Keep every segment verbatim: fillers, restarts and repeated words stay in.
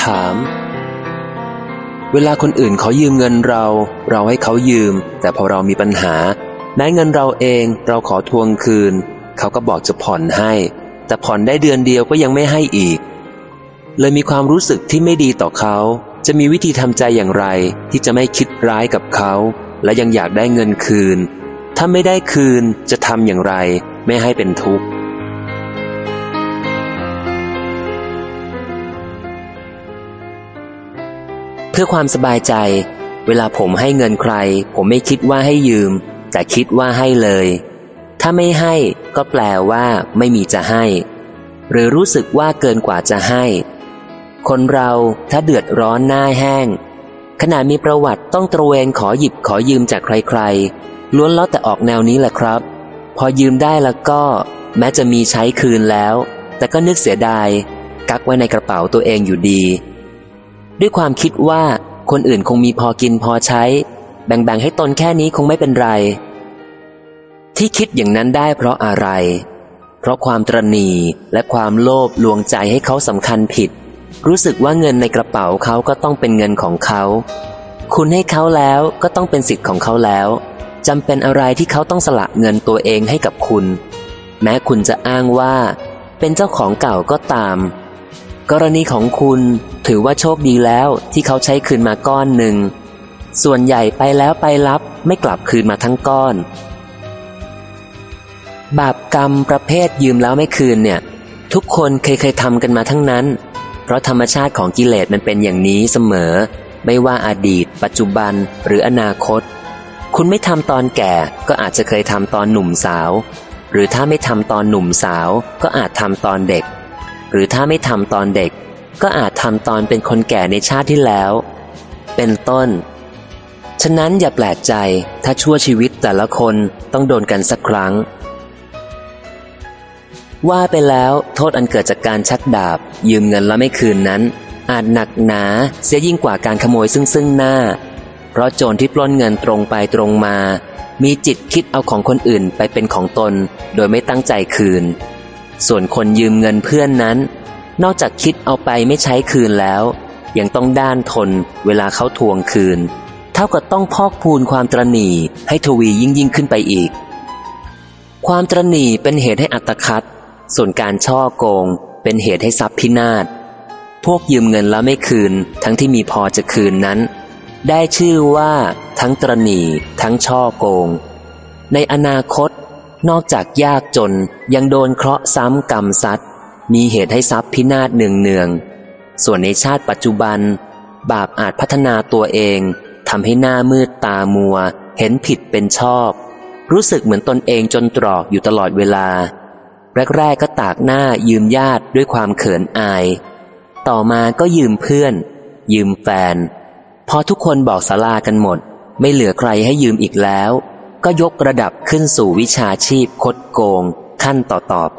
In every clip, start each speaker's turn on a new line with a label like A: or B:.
A: ถามเวลาคนอื่นเขายืมเงินเราเราให้เขายืมแต่พอเรามีปัญหาแม้เงินเราเองเราขอทวงคืนเขาก็บอกจะผ่อนให้แต่ผ่อนได้เดือนเดียวก็ยังไม่ให้อีกเลยมีความรู้สึกที่ไม่ดีต่อเขาจะมีวิธีทำใจอย่างไรที่จะไม่คิดร้ายกับเขาและยังอยากได้เงินคืนถ้าไม่ได้คืนจะทำอย่างไรไม่ให้เป็นทุกข์เพื่อความสบายใจเวลาผมให้เงินใครผมไม่คิดว่าให้ยืมแต่คิดว่าให้เลยถ้าไม่ให้ก็แปลว่าไม่มีจะให้หรือรู้สึกว่าเกินกว่าจะให้คนเราถ้าเดือดร้อนหน้าแห้งขณะมีประวัติต้องตระเวนขอหยิบขอยืมจากใครๆล้วนแล้วแต่ออกแนวนี้แหละครับพอยืมได้แล้วก็แม้จะมีใช้คืนแล้วแต่ก็นึกเสียดายกักไว้ในกระเป๋าตัวเองอยู่ดีด้วยความคิดว่าคนอื่นคงมีพอกินพอใช้แบ่งๆให้ตนแค่นี้คงไม่เป็นไรที่คิดอย่างนั้นได้เพราะอะไรเพราะความตระหนี่และความโลภลวงใจให้เขาสำคัญผิดรู้สึกว่าเงินในกระเป๋าเขาก็ต้องเป็นเงินของเขาคุณให้เขาแล้วก็ต้องเป็นสิทธิ์ของเขาแล้วจำเป็นอะไรที่เขาต้องสละเงินตัวเองให้กับคุณแม้คุณจะอ้างว่าเป็นเจ้าของเก่าก็ตามกรณีของคุณถือว่าโชคดีแล้วที่เขาใช้คืนมาก้อนหนึ่งส่วนใหญ่ไปแล้วไปรับไม่กลับคืนมาทั้งก้อนบาปกรรมประเภทยืมแล้วไม่คืนเนี่ยทุกคนเคยเคยทำกันมาทั้งนั้นเพราะธรรมชาติของกิเลสมันเป็นอย่างนี้เสมอไม่ว่าอดีตปัจจุบันหรืออนาคตคุณไม่ทำตอนแก่ก็อาจจะเคยทำตอนหนุ่มสาวหรือถ้าไม่ทำตอนหนุ่มสาวก็อาจทำตอนเด็กหรือถ้าไม่ทำตอนเด็กก็อาจทำตอนเป็นคนแก่ในชาติที่แล้วเป็นต้นฉะนั้นอย่าแปลกใจถ้าชั่วชีวิตแต่ละคนต้องโดนกันสักครั้งว่าไปแล้วโทษอันเกิดจากการชักดาบยืมเงินแล้วไม่คืนนั้นอาจหนักหนาเสียยิ่งกว่าการขโมยซึ่งซึ่งหน้าเพราะโจรที่ปล้นเงินตรงไปตรงมามีจิตคิดเอาของคนอื่นไปเป็นของตนโดยไม่ตั้งใจคืนส่วนคนยืมเงินเพื่อนนั้นนอกจากคิดเอาไปไม่ใช้คืนแล้วยังต้องด้านทนเวลาเขาทวงคืนเท่ากับต้องพอกพูนความตระหนี่ให้ทวียิ่งยิ่งขึ้นไปอีกความตระหนี่เป็นเหตุให้อัตคัดส่วนการช่อโกงเป็นเหตุให้ทรัพย์พินาศพวกยืมเงินแล้วไม่คืนทั้งที่มีพอจะคืนนั้นได้ชื่อว่าทั้งตระหนี่ทั้งช่อโกงในอนาคตนอกจากยากจนยังโดนเคราะห์ซ้ำกรรมซัดมีเหตุให้ทรัพย์พินาศเนืองๆส่วนในชาติปัจจุบันบาปอาจพัฒนาตัวเองทำให้หน้ามืดตามัวเห็นผิดเป็นชอบรู้สึกเหมือนตนเองจนตรอกอยู่ตลอดเวลาแรกๆก็ตากหน้ายืมญาติด้วยความเขินอายต่อมาก็ยืมเพื่อนยืมแฟนพอทุกคนบอกศาลากันหมดไม่เหลือใครให้ยืมอีกแล้วก็ยกระดับขึ้นสู่วิชาชีพคดโกงขั้นต่อๆไป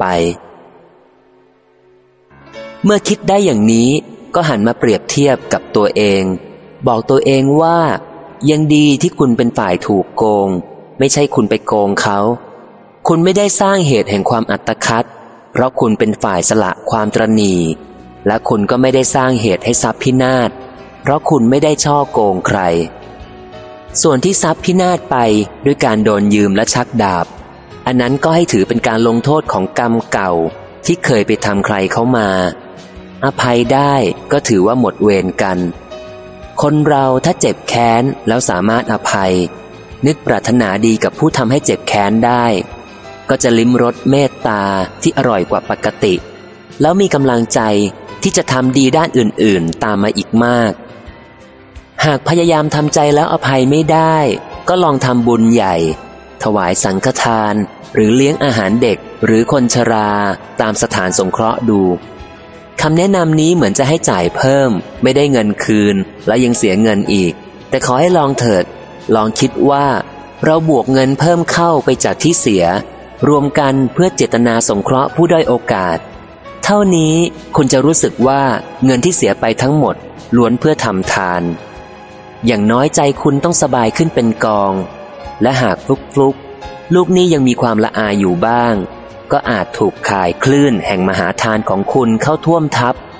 A: เมื่อคิดได้อย่างนี้ก็หันมาเปรียบเทียบกับตัวเองบอกตัวเองว่ายังดีที่คุณเป็นฝ่ายถูกโกงไม่ใช่คุณไปโกงเขาคุณไม่ได้สร้างเหตุแห่งความอัตคัดเพราะคุณเป็นฝ่ายสละความตระหนี่และคุณก็ไม่ได้สร้างเหตุให้ทรัพย์พินาศเพราะคุณไม่ได้ช่อโกงใครส่วนที่ทรัพย์พินาศไปด้วยการโดนยืมและชักดาบอันนั้นก็ให้ถือเป็นการลงโทษของกรรมเก่าที่เคยไปทำใครเขามาอภัยได้ก็ถือว่าหมดเวรกันคนเราถ้าเจ็บแค้นแล้วสามารถอภัยนึกปรารถนาดีกับผู้ทำให้เจ็บแค้นได้ก็จะลิ้มรสเมตตาที่อร่อยกว่าปกติแล้วมีกำลังใจที่จะทำดีด้านอื่นๆตามมาอีกมากหากพยายามทำใจแล้วอภัยไม่ได้ก็ลองทำบุญใหญ่ถวายสังฆทานหรือเลี้ยงอาหารเด็กหรือคนชราตามสถานสงเคราะห์ดูคำแนะนำนี้เหมือนจะให้จ่ายเพิ่มไม่ได้เงินคืนและยังเสียเงินอีกแต่ขอให้ลองเถิดลองคิดว่าเราบวกเงินเพิ่มเข้าไปจากที่เสียรวมกันเพื่อเจตนาสงเคราะห์ผู้ด้อยโอกาสเท่านี้คุณจะรู้สึกว่าเงินที่เสียไปทั้งหมดล้วนเพื่อทำทานอย่างน้อยใจคุณต้องสบายขึ้นเป็นกองและหากฟลุกฟลุกลูกนี้ยังมีความละอายอยู่บ้างก็อาจถูกข่ายคลื่นแห่งมหาทานของคุณเข้าท่วมทับ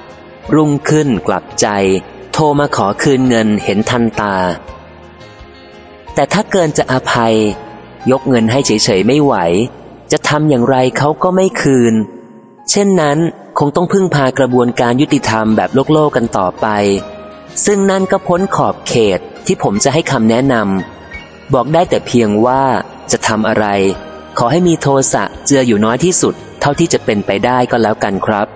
A: รุ่งขึ้นกลับใจโทรมาขอคืนเงินเห็นทันตาแต่ถ้าเกินจะอภัยยกเงินให้เฉยๆไม่ไหวจะทำอย่างไรเขาก็ไม่คืนเช่นนั้นคงต้องพึ่งพากระบวนการยุติธรรมแบบโลกโลกกันต่อไปซึ่งนั่นก็พ้นขอบเขตที่ผมจะให้คำแนะนำบอกได้แต่เพียงว่าจะทำอะไรขอให้มีโทสะเจืออยู่น้อยที่สุดเท่าที่จะเป็นไปได้ก็แล้วกันครับ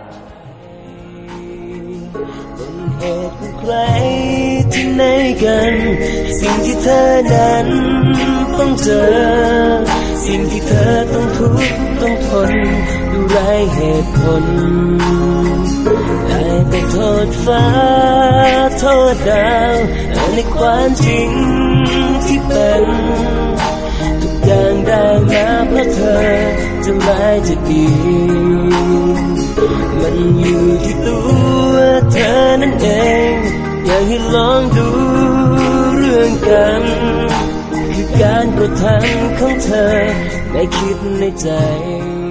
B: เหตุของใครที่ไหนกันสิ่งที่เธอนั้นต้องเจอสิ่งที่เธอต้องทุกข์ต้องทนดูไร้เหตุผลได้แต่โทษฟ้าโทษดาวในความจริงที่เป็นทุกอย่างได้มาเพราะเธอจะร้ายจะดีมันอยู่ที่ตัวเธอนั่นเองอยากให้ลองดูเรื่องกันคือการกระทำของเธอได้คิดในใจ